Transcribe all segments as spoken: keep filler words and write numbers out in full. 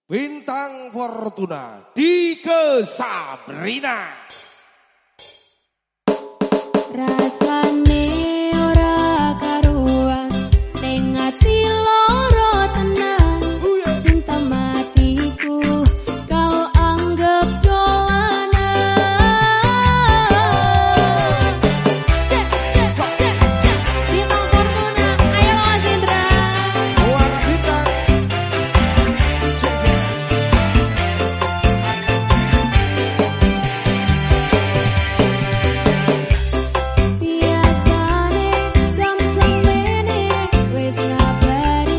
Bintang Fortuna Dike Sabrina. Rasane ora karuan ning ati loro tenan. Cinta matiku kau anggap dolanan. Cek cek cek cek Bintang Fortuna, ayo Mas Indra. Warna bintang. Biasane jam semene wis ngabari,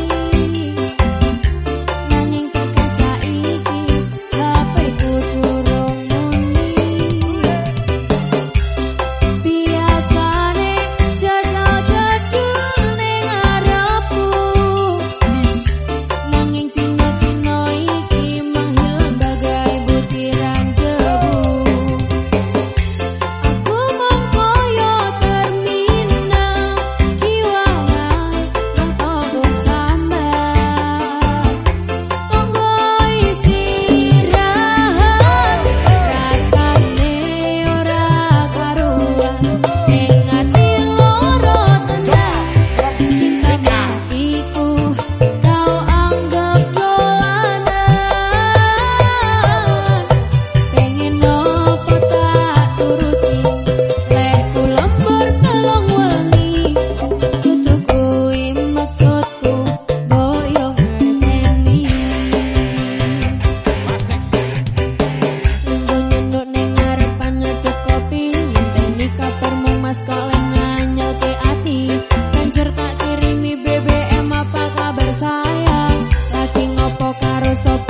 nanging tekan saiki H P-ku durung muni. Biasane jedul-jedul ning ngarepku, nanging dino-dino iki menghilang bagai butiran debu. Aku mung koyo terminal kiwangan nang tonggo sambat. Tonggo istirahat, rasane ora karuan ning ati loro tenan. Cinta matiku kau anggap dolanan. Pengen nopo tak turuti, lehku lembur telung wengi. Kudu kuwi maksudku, boyo ngerteni. Lungguh nyenduk ning ngarepan nyedup kopi, ngenteni kabarmu mas kaleng nganyelke ati. Banjur tak kirimi B B M, apa kabar sayang? Lagi ngopo karo sapa?